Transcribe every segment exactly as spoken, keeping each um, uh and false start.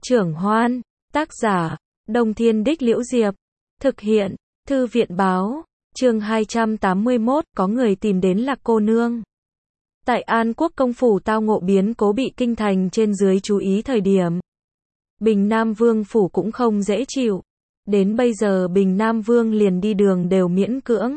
Trưởng Hoan, tác giả, Đông Thiên Đích Liễu Diệp, thực hiện, Thư viện Báo, chương hai trăm tám mươi mốt, có người tìm đến Lạc cô nương. Tại An Quốc công phủ tao ngộ biến cố bị kinh thành trên dưới chú ý thời điểm. Bình Nam Vương phủ cũng không dễ chịu. Đến bây giờ Bình Nam Vương liền đi đường đều miễn cưỡng.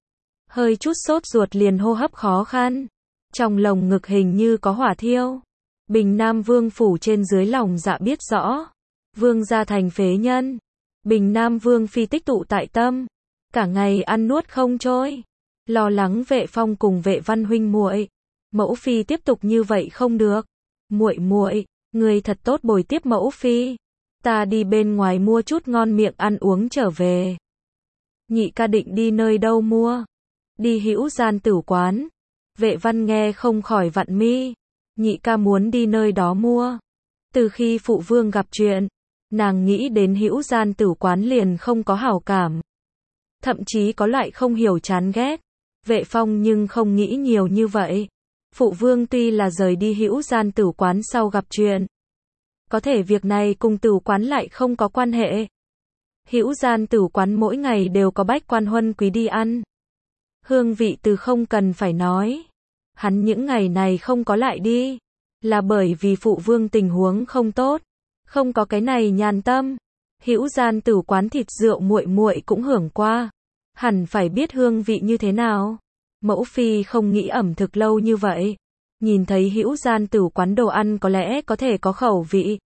Hơi chút sốt ruột liền hô hấp khó khăn. Trong lồng ngực hình như có hỏa thiêu. Bình Nam Vương phủ trên dưới lòng dạ biết rõ. Vương gia thành phế nhân. Bình Nam Vương phi tích tụ tại tâm. Cả ngày ăn nuốt không trôi. Lo lắng Vệ Phong cùng Vệ Văn huynh muội. Mẫu phi tiếp tục như vậy không được. Muội muội, người thật tốt bồi tiếp mẫu phi. Ta đi bên ngoài mua chút ngon miệng ăn uống trở về. Nhị ca định đi nơi đâu mua? Đi Hữu Gian Tửu quán. Vệ Văn nghe không khỏi vặn mi. Nhị ca muốn đi nơi đó mua. Từ khi phụ vương gặp chuyện, nàng nghĩ đến Hữu Gian Tửu quán liền không có hảo cảm. Thậm chí có loại không hiểu chán ghét. Vệ Phong nhưng không nghĩ nhiều như vậy. Phụ vương tuy là rời đi Hữu Gian Tửu quán sau gặp chuyện. Có thể việc này cùng Tửu quán lại không có quan hệ. Hữu Gian Tửu quán mỗi ngày đều có bách quan huân quý đi ăn. Hương vị từ không cần phải nói. Hắn những ngày này không có lại đi. Là bởi vì phụ vương tình huống không tốt. Không có cái này nhàn tâm. Hữu Gian Tửu quán thịt rượu muội muội cũng hưởng qua. Hẳn phải biết hương vị như thế nào. Mẫu phi không nghĩ ẩm thực lâu như vậy. Nhìn thấy Hữu Gian Tửu quán đồ ăn có lẽ có thể có khẩu vị.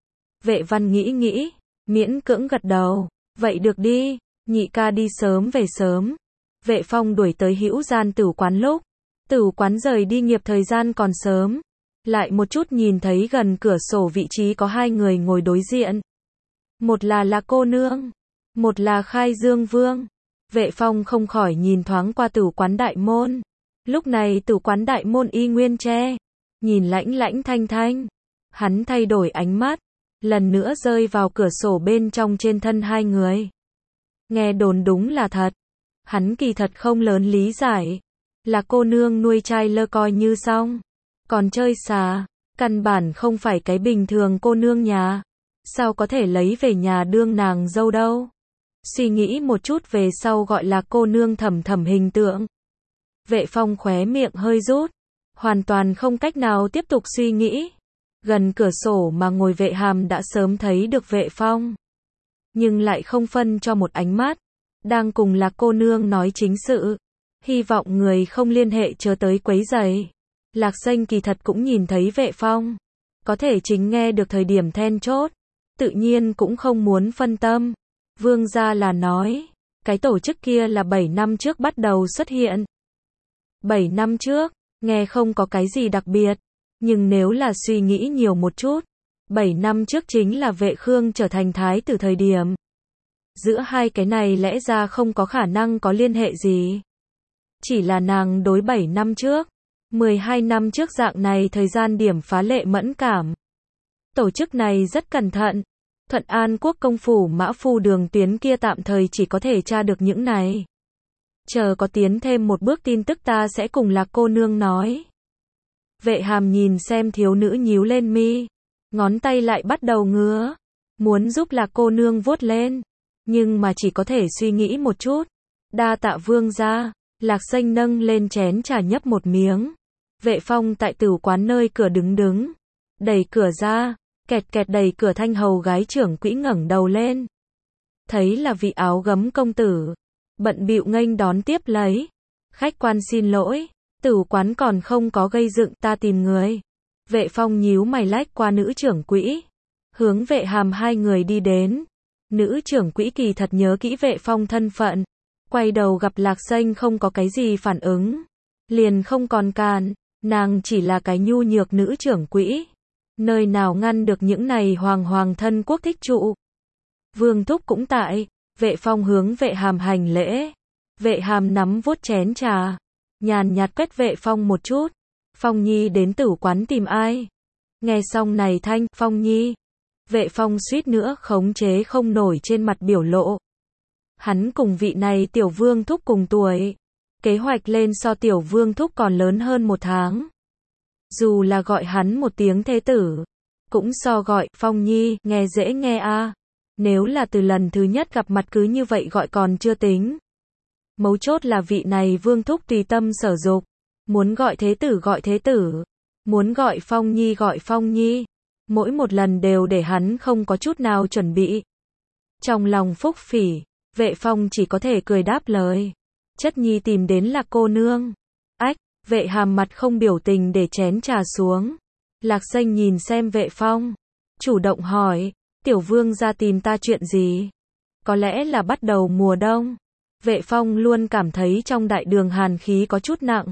Vệ Văn nghĩ nghĩ, miễn cưỡng gật đầu. Vậy được đi, nhị ca đi sớm về sớm. Vệ Phong đuổi tới Hữu Gian Tửu quán lúc. Tửu quán rời đi nghiệp thời gian còn sớm. Lại một chút nhìn thấy gần cửa sổ vị trí có hai người ngồi đối diện. Một là Lạc cô nương, một là Khai Dương Vương. Vệ Phong không khỏi nhìn thoáng qua Tửu quán đại môn. Lúc này Tửu quán đại môn y nguyên tre, nhìn lãnh lãnh thanh thanh. Hắn thay đổi ánh mắt, lần nữa rơi vào cửa sổ bên trong trên thân hai người. Nghe đồn đúng là thật. Hắn kỳ thật không lớn lý giải. Là cô nương nuôi trai lơ coi như xong. Còn chơi xà, căn bản không phải cái bình thường cô nương nhà. Sao có thể lấy về nhà đương nàng dâu đâu. Suy nghĩ một chút về sau gọi là cô nương thầm thầm hình tượng. Vệ Phong khóe miệng hơi rút. Hoàn toàn không cách nào tiếp tục suy nghĩ. Gần cửa sổ mà ngồi Vệ Hàm đã sớm thấy được Vệ Phong. Nhưng lại không phân cho một ánh mắt. Đang cùng là cô nương nói chính sự. Hy vọng người không liên hệ chờ tới quấy rầy. Lạc Xanh kỳ thật cũng nhìn thấy Vệ Phong. Có thể chính nghe được thời điểm then chốt. Tự nhiên cũng không muốn phân tâm. Vương gia là nói. Cái tổ chức kia là bảy năm trước bắt đầu xuất hiện. bảy năm trước, nghe không có cái gì đặc biệt. Nhưng nếu là suy nghĩ nhiều một chút. bảy năm trước chính là Vệ Khương trở thành thái tử thời điểm. Giữa hai cái này lẽ ra không có khả năng có liên hệ gì. Chỉ là nàng đối bảy năm trước. mười hai năm trước dạng này thời gian điểm phá lệ mẫn cảm. Tổ chức này rất cẩn thận. Thuận An Quốc công phủ Mã Phu đường tuyến kia tạm thời chỉ có thể tra được những này. Chờ có tiến thêm một bước tin tức ta sẽ cùng Lạc cô nương nói. Vệ Hàm nhìn xem thiếu nữ nhíu lên mi. Ngón tay lại bắt đầu ngứa. Muốn giúp Lạc cô nương vuốt lên. Nhưng mà chỉ có thể suy nghĩ một chút. Đa tạ vương gia. Lạc Xanh nâng lên chén trà nhấp một miếng. Vệ Phong tại Tửu quán nơi cửa đứng đứng. Đẩy cửa ra. Kẹt kẹt đẩy cửa thanh hầu gái trưởng quỹ ngẩng đầu lên. Thấy là vị áo gấm công tử. Bận bịu nghênh đón tiếp lấy. Khách quan xin lỗi. Tửu quán còn không có gây dựng ta tìm người. Vệ Phong nhíu mày lách qua nữ trưởng quỹ. Hướng Vệ Hàm hai người đi đến. Nữ trưởng quỹ kỳ thật nhớ kỹ Vệ Phong thân phận. Quay đầu gặp Lạc Xanh không có cái gì phản ứng. Liền không còn càn. Nàng chỉ là cái nhu nhược nữ trưởng quỹ. Nơi nào ngăn được những này hoàng hoàng thân quốc thích trụ. Vương thúc cũng tại. Vệ Phong hướng Vệ Hàm hành lễ. Vệ Hàm nắm vuốt chén trà. Nhàn nhạt quét Vệ Phong một chút. Phong Nhi đến Tửu quán tìm ai? Nghe xong này thanh, Phong Nhi. Vệ Phong suýt nữa khống chế không nổi trên mặt biểu lộ. Hắn cùng vị này tiểu vương thúc cùng tuổi. Kế hoạch lên so tiểu vương thúc còn lớn hơn một tháng. Dù là gọi hắn một tiếng thế tử, cũng so gọi Phong Nhi nghe dễ nghe a. Nếu là từ lần thứ nhất gặp mặt cứ như vậy gọi còn chưa tính. Mấu chốt là vị này Vương thúc tùy tâm sở dục, muốn gọi thế tử gọi thế tử, muốn gọi Phong Nhi gọi Phong Nhi, mỗi một lần đều để hắn không có chút nào chuẩn bị. Trong lòng phúc phỉ, Vệ Phong chỉ có thể cười đáp lời. Chất nhi tìm đến là cô nương. Ách, Vệ Hàm mặt không biểu tình để chén trà xuống. Lạc Xanh nhìn xem Vệ Phong, chủ động hỏi, tiểu vương ra tìm ta chuyện gì? Có lẽ là bắt đầu mùa đông. Vệ Phong luôn cảm thấy trong đại đường hàn khí có chút nặng.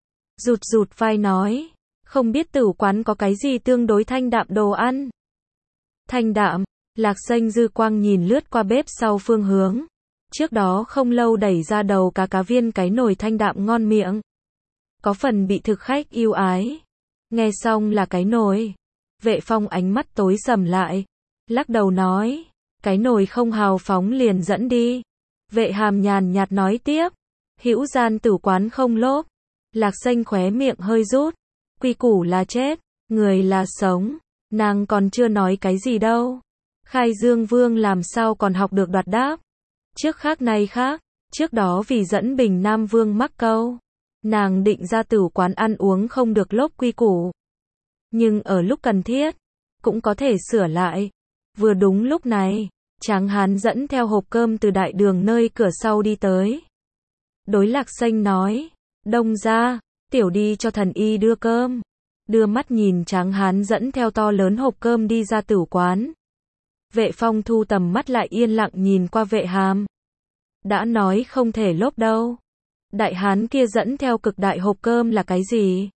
Rụt rụt vai nói, không biết tử quán có cái gì tương đối thanh đạm đồ ăn. Thanh đạm, Lạc Xanh dư quang nhìn lướt qua bếp sau phương hướng. Trước đó không lâu đẩy ra đầu cá cá viên cái nồi thanh đạm ngon miệng. Có phần bị thực khách yêu ái. Nghe xong là cái nồi. Vệ Phong ánh mắt tối sầm lại. Lắc đầu nói, cái nồi không hào phóng liền dẫn đi. Vệ Hàm nhàn nhạt nói tiếp, hữu gian tử quán không lốp. Lạc Xanh khóe miệng hơi rút. Quy củ là chết, người là sống. Nàng còn chưa nói cái gì đâu. Khai Dương Vương làm sao còn học được đoạt đáp. Trước khác nay khác, trước đó vì dẫn Bình Nam Vương mắc câu, nàng định ra tử quán ăn uống không được lốp quy củ. Nhưng ở lúc cần thiết, cũng có thể sửa lại. Vừa đúng lúc này, Tráng Hán dẫn theo hộp cơm từ đại đường nơi cửa sau đi tới. Đối Lạc Xanh nói, đông ra, tiểu đi cho thần y đưa cơm. Đưa mắt nhìn Tráng Hán dẫn theo to lớn hộp cơm đi ra tử quán. Vệ Phong thu tầm mắt lại yên lặng nhìn qua Vệ Hàm. Đã nói không thể lốp đâu. Đại hán kia dẫn theo cực đại hộp cơm là cái gì?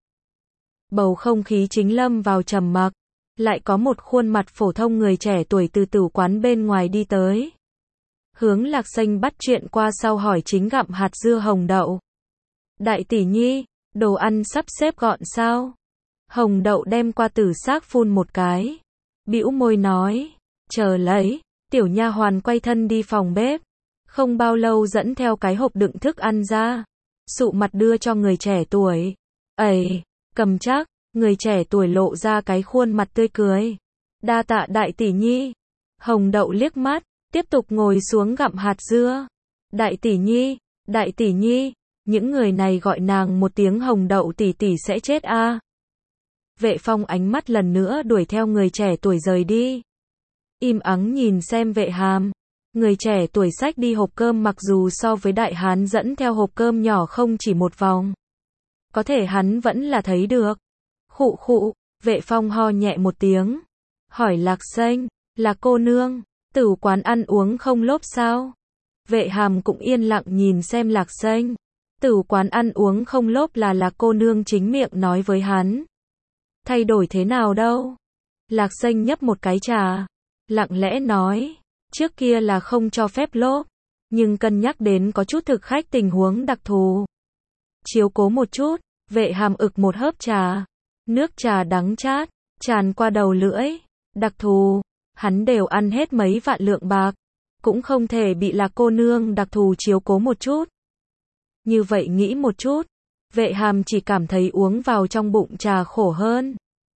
Bầu không khí chính lâm vào trầm mặc. Lại có một khuôn mặt phổ thông người trẻ tuổi từ tử quán bên ngoài đi tới. Hướng Lạc Xanh bắt chuyện qua sau hỏi chính gặm hạt dưa hồng đậu. Đại tỷ nhi, đồ ăn sắp xếp gọn sao? Hồng đậu đem qua tử xác phun một cái. Bĩu môi nói, chờ lấy. Tiểu nha hoàn quay thân đi phòng bếp. Không bao lâu dẫn theo cái hộp đựng thức ăn ra. Sụ mặt đưa cho người trẻ tuổi. Ây, cầm chắc. Người trẻ tuổi lộ ra cái khuôn mặt tươi cười. Đa tạ đại tỷ nhi. Hồng đậu liếc mắt, tiếp tục ngồi xuống gặm hạt dưa. Đại tỷ nhi, đại tỷ nhi, những người này gọi nàng một tiếng hồng đậu tỷ tỷ sẽ chết a. À. Vệ Phong ánh mắt lần nữa đuổi theo người trẻ tuổi rời đi. Im ắng nhìn xem Vệ Hàm. Người trẻ tuổi xách đi hộp cơm mặc dù so với đại hán dẫn theo hộp cơm nhỏ không chỉ một vòng. Có thể hắn vẫn là thấy được. Khụ khụ, Vệ Phong ho nhẹ một tiếng. Hỏi Lạc Xanh, là cô nương, tử quán ăn uống không lốp sao? Vệ Hàm cũng yên lặng nhìn xem Lạc Xanh. Tử quán ăn uống không lốp là là cô nương chính miệng nói với hắn. Thay đổi thế nào đâu? Lạc Xanh nhấp một cái trà. Lặng lẽ nói, trước kia là không cho phép lốp. Nhưng cân nhắc đến có chút thực khách tình huống đặc thù. Chiếu cố một chút, Vệ Hàm ực một hớp trà. Nước trà đắng chát, tràn qua đầu lưỡi. Đặc thù, hắn đều ăn hết mấy vạn lượng bạc. Cũng không thể bị là cô nương đặc thù chiếu cố một chút. Như vậy nghĩ một chút, Vệ Hàm chỉ cảm thấy uống vào trong bụng trà khổ hơn.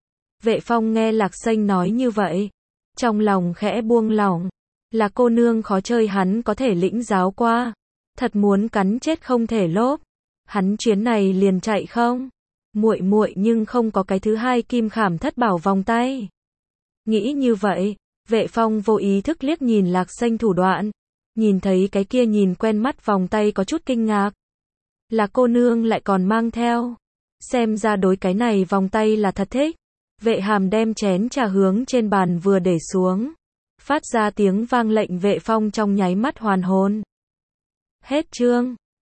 Vệ Phong nghe Lạc Xanh nói như vậy, trong lòng khẽ buông lỏng. Là cô nương khó chơi hắn có thể lĩnh giáo qua. Thật muốn cắn chết không thể lốp. Hắn chuyến này liền chạy không? Muội muội nhưng không có cái thứ hai kim khảm thất bảo vòng tay. Nghĩ như vậy, Vệ Phong vô ý thức liếc nhìn Lạc Xanh thủ đoạn. Nhìn thấy cái kia nhìn quen mắt vòng tay có chút kinh ngạc. Là cô nương lại còn mang theo. Xem ra đối cái này vòng tay là thật thích. Vệ Hàm đem chén trà hướng trên bàn vừa để xuống. Phát ra tiếng vang lệnh Vệ Phong trong nháy mắt hoàn hồn. Hết chương.